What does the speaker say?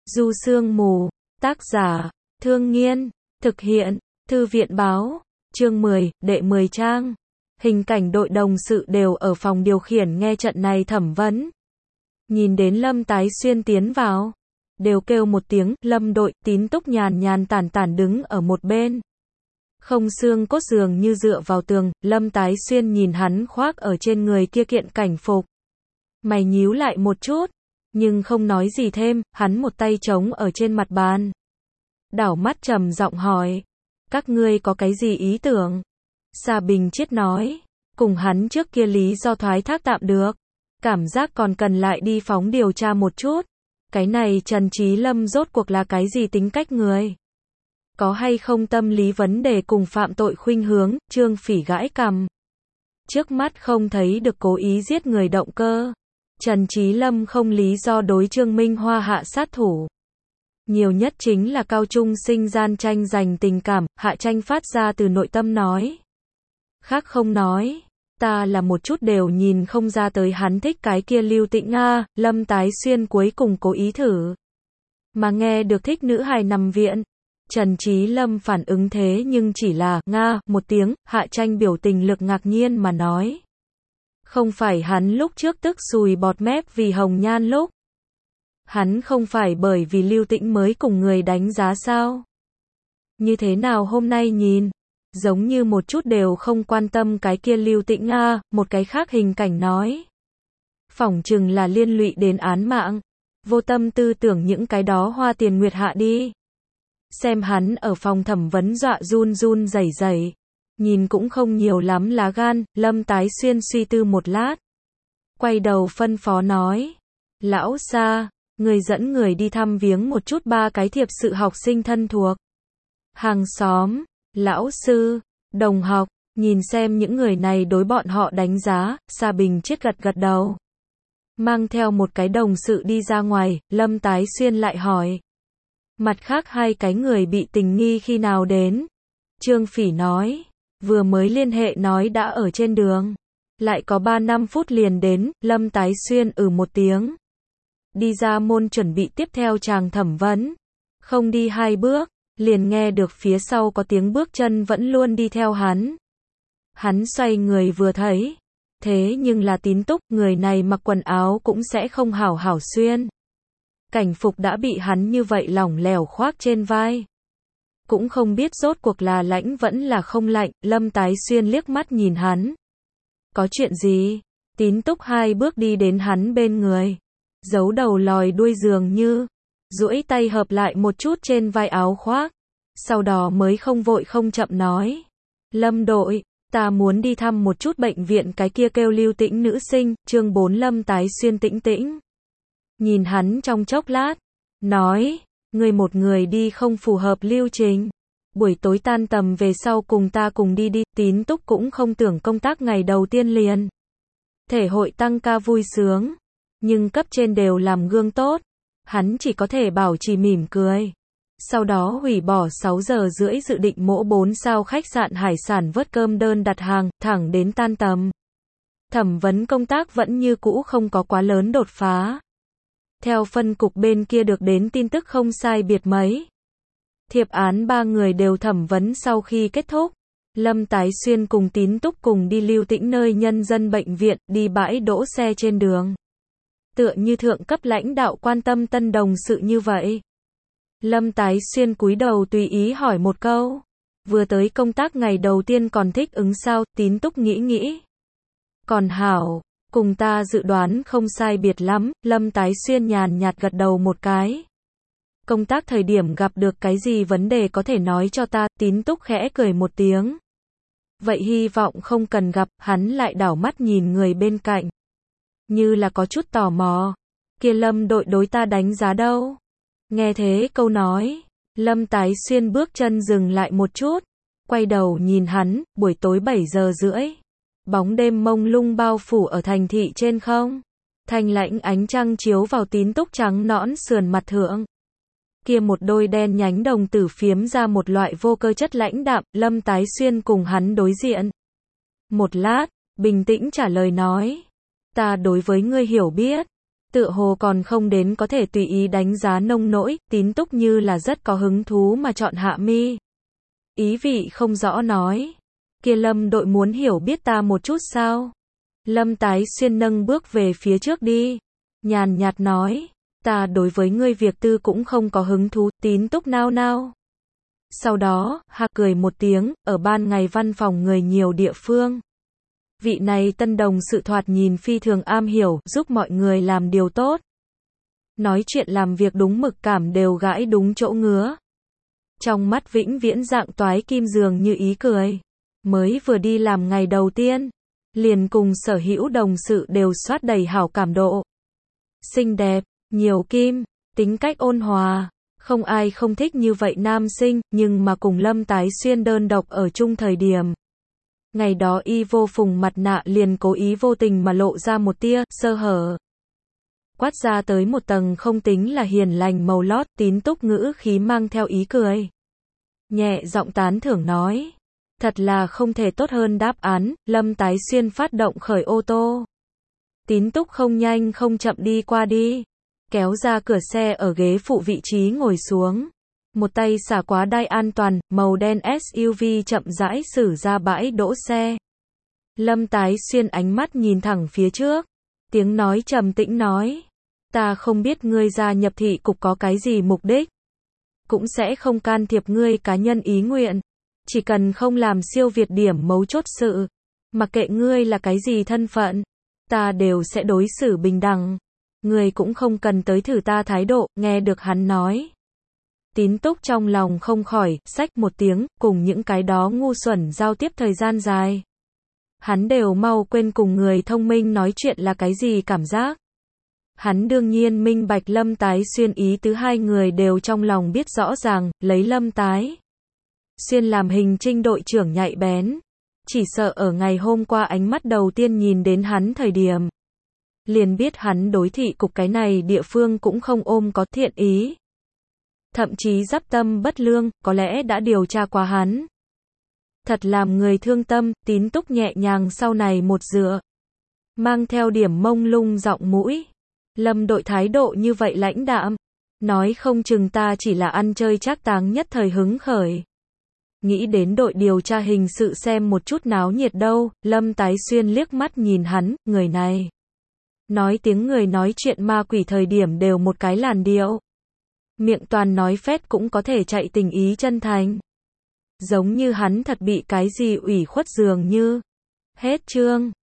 Du Sương Mù, tác giả, Thương Nghiên, thực hiện, Thư viện báo, chương 10, đệ 10 trang. Hình cảnh đội đồng sự đều ở phòng điều khiển nghe trận này thẩm vấn. Nhìn đến Lâm Tái Xuyên tiến vào, đều kêu một tiếng, Lâm đội, Tín Túc nhàn nhàn tản tản đứng ở một bên. Không xương cốt dường như dựa vào tường, Lâm Tái Xuyên nhìn hắn khoác ở trên người kia kiện cảnh phục. Mày nhíu lại một chút, nhưng không nói gì thêm, hắn một tay trống ở trên mặt bàn. Đảo mắt trầm giọng hỏi, các ngươi có cái gì ý tưởng? Sa Bình Chiết nói, cùng hắn trước kia lý do thoái thác tạm được. Cảm giác còn cần lại đi phóng điều tra một chút. Cái này Trần Trí Lâm rốt cuộc là cái gì tính cách người? Có hay không tâm lý vấn đề cùng phạm tội khuynh hướng? Trương Phỉ gãi cằm. Trước mắt không thấy được cố ý giết người động cơ. Trần Trí Lâm không lý do đối Trương Minh Hoa hạ sát thủ. Nhiều nhất chính là cao trung sinh gian tranh giành tình cảm, hạ tranh phát ra từ nội tâm nói. Khác không nói, ta là một chút đều nhìn không ra tới hắn thích cái kia Lưu Tĩnh Nga. Lâm Tái Xuyên cuối cùng cố ý thử. Mà nghe được thích nữ hài nằm viện. Trần Trí Lâm phản ứng thế nhưng chỉ là, Nga, một tiếng, hạ tranh biểu tình lực ngạc nhiên mà nói. Không phải hắn lúc trước tức sùi bọt mép vì Hồng Nhan lúc. Hắn không phải bởi vì Lưu Tĩnh mới cùng người đánh giá sao? Như thế nào hôm nay nhìn? Giống như một chút đều không quan tâm cái kia Lưu Tĩnh Nga, một cái khác hình cảnh nói. Phỏng chừng là liên lụy đến án mạng. Vô tâm tư tưởng những cái đó hoa tiền nguyệt hạ đi. Xem hắn ở phòng thẩm vấn dọa run run rẩy rẩy. Nhìn cũng không nhiều lắm lá gan, Lâm Tái Xuyên suy tư một lát. Quay đầu phân phó nói. Lão Sa, người dẫn người đi thăm viếng một chút ba cái thiệp sự học sinh thân thuộc. Hàng xóm, lão sư, đồng học, nhìn xem những người này đối bọn họ đánh giá. Sa Bình Chiết gật gật đầu. Mang theo một cái đồng sự đi ra ngoài, Lâm Tái Xuyên lại hỏi. Mặt khác hai cái người bị tình nghi khi nào đến? Trương Phỉ nói. Vừa mới liên hệ nói đã ở trên đường. Lại có 3-5 phút liền đến. Lâm Tái Xuyên một tiếng. Đi ra môn chuẩn bị tiếp theo chàng thẩm vấn. Không đi 2 bước, liền nghe được phía sau có tiếng bước chân vẫn luôn đi theo hắn. Hắn xoay người vừa thấy. Thế nhưng là Tín Túc, người này mặc quần áo cũng sẽ không hảo hảo xuyên. Cảnh phục đã bị hắn như vậy lỏng lẻo khoác trên vai. Cũng không biết rốt cuộc là lạnh vẫn là không lạnh. Lâm Tái Xuyên liếc mắt nhìn hắn. Có chuyện gì? Tín Túc 2 bước đi đến hắn bên người. Giấu đầu lòi đuôi dường như. Duỗi tay hợp lại một chút trên vai áo khoác. Sau đó mới không vội không chậm nói. Lâm đội, ta muốn đi thăm một chút bệnh viện cái kia kêu Lưu Tĩnh nữ sinh. Chương 4 Lâm Tái Xuyên tĩnh tĩnh. Nhìn hắn trong chốc lát. Nói. Người một người đi không phù hợp lưu trình. Buổi tối tan tầm về sau cùng ta cùng đi đi. Tín Túc cũng không tưởng công tác ngày đầu tiên liền. Thể hội tăng ca vui sướng. Nhưng cấp trên đều làm gương tốt. Hắn chỉ có thể bảo trì mỉm cười. Sau đó hủy bỏ 6 giờ rưỡi dự định mỗ 4 sao khách sạn hải sản vớt cơm đơn đặt hàng, thẳng đến tan tầm. Thẩm vấn công tác vẫn như cũ không có quá lớn đột phá. Theo phân cục bên kia được đến tin tức không sai biệt mấy. Thiệp án 3 người đều thẩm vấn sau khi kết thúc. Lâm Tái Xuyên cùng Tín Túc cùng đi Lưu Tĩnh nơi nhân dân bệnh viện, đi bãi đỗ xe trên đường. Tựa như thượng cấp lãnh đạo quan tâm tân đồng sự như vậy. Lâm Tái Xuyên cúi đầu tùy ý hỏi một câu. Vừa tới công tác ngày đầu tiên còn thích ứng sao? Tín Túc nghĩ. Còn hảo. Cùng ta dự đoán không sai biệt lắm. Lâm Tái Xuyên nhàn nhạt gật đầu một cái. Công tác thời điểm gặp được cái gì vấn đề có thể nói cho ta. Tín Túc khẽ cười một tiếng. Vậy hy vọng không cần gặp. Hắn lại đảo mắt nhìn người bên cạnh. Như là có chút tò mò. Kia Lâm đội đối ta đánh giá đâu? Nghe thế câu nói. Lâm Tái Xuyên bước chân dừng lại một chút. Quay đầu nhìn hắn. Buổi tối 7 giờ rưỡi. Bóng đêm mông lung bao phủ ở thành thị trên không. Thanh lãnh ánh trăng chiếu vào Tín Túc trắng nõn sườn mặt thượng. Kia một đôi đen nhánh đồng tử phiếm ra một loại vô cơ chất lãnh đạm. Lâm Tái Xuyên cùng hắn đối diện. Một lát, bình tĩnh trả lời nói. Ta đối với ngươi hiểu biết. Tựa hồ còn không đến có thể tùy ý đánh giá nông nỗi, Tín Túc như là rất có hứng thú mà chọn hạ mi. Ý vị không rõ nói. Kia Lâm đội muốn hiểu biết ta một chút sao? Lâm Tái Xuyên nâng bước về phía trước đi. Nhàn nhạt nói. Ta đối với ngươi việc tư cũng không có hứng thú, Tín Túc nao nao. Sau đó, ha cười một tiếng, ở ban ngày văn phòng người nhiều địa phương. Vị này tân đồng sự thoạt nhìn phi thường am hiểu, giúp mọi người làm điều tốt. Nói chuyện làm việc đúng mực cảm đều gãi đúng chỗ ngứa. Trong mắt vĩnh viễn dạng toái kim dường như ý cười. Mới vừa đi làm ngày đầu tiên, liền cùng sở hữu đồng sự đều soát đầy hảo cảm độ. Xinh đẹp, nhiều kim, tính cách ôn hòa. Không ai không thích như vậy nam sinh, nhưng mà cùng Lâm Tái Xuyên đơn độc ở chung thời điểm. Ngày đó y vô phùng mặt nạ liền cố ý vô tình mà lộ ra một tia sơ hở. Quát ra tới một tầng không tính là hiền lành màu lót, Tín Túc ngữ khí mang theo ý cười. Nhẹ giọng tán thưởng nói. Thật là không thể tốt hơn đáp án, Lâm Tái Xuyên phát động khởi ô tô. Tín Túc không nhanh không chậm đi qua đi. Kéo ra cửa xe ở ghế phụ vị trí ngồi xuống. Một tay xả quá đai an toàn, màu đen SUV chậm rãi xử ra bãi đỗ xe. Lâm Tái Xuyên ánh mắt nhìn thẳng phía trước. Tiếng nói trầm tĩnh nói. Ta không biết ngươi gia nhập thị cục có cái gì mục đích. Cũng sẽ không can thiệp ngươi cá nhân ý nguyện. Chỉ cần không làm siêu việt điểm mấu chốt sự. Mặc kệ ngươi là cái gì thân phận. Ta đều sẽ đối xử bình đẳng. Ngươi cũng không cần tới thử ta thái độ, nghe được hắn nói. Tín Túc trong lòng không khỏi, xách một tiếng, cùng những cái đó ngu xuẩn giao tiếp thời gian dài. Hắn đều mau quên cùng người thông minh nói chuyện là cái gì cảm giác. Hắn đương nhiên minh bạch Lâm Tái Xuyên ý tứ, hai người đều trong lòng biết rõ ràng, lấy Lâm Tái Xuyên làm hình trinh đội trưởng nhạy bén. Chỉ sợ ở ngày hôm qua ánh mắt đầu tiên nhìn đến hắn thời điểm. Liền biết hắn đối thị cục cái này địa phương cũng không ôm có thiện ý. Thậm chí giáp tâm bất lương, có lẽ đã điều tra qua hắn. Thật làm người thương tâm, Tín Túc nhẹ nhàng sau này một dựa. Mang theo điểm mông lung giọng mũi. Lâm đội thái độ như vậy lãnh đạm. Nói không chừng ta chỉ là ăn chơi trác táng nhất thời hứng khởi. Nghĩ đến đội điều tra hình sự xem một chút náo nhiệt đâu, Lâm Tái Xuyên liếc mắt nhìn hắn, người này. Nói tiếng người nói chuyện ma quỷ thời điểm đều một cái làn điệu. Miệng toàn nói phét cũng có thể chạy tình ý chân thành. Giống như hắn thật bị cái gì ủy khuất dường như. Hết chương.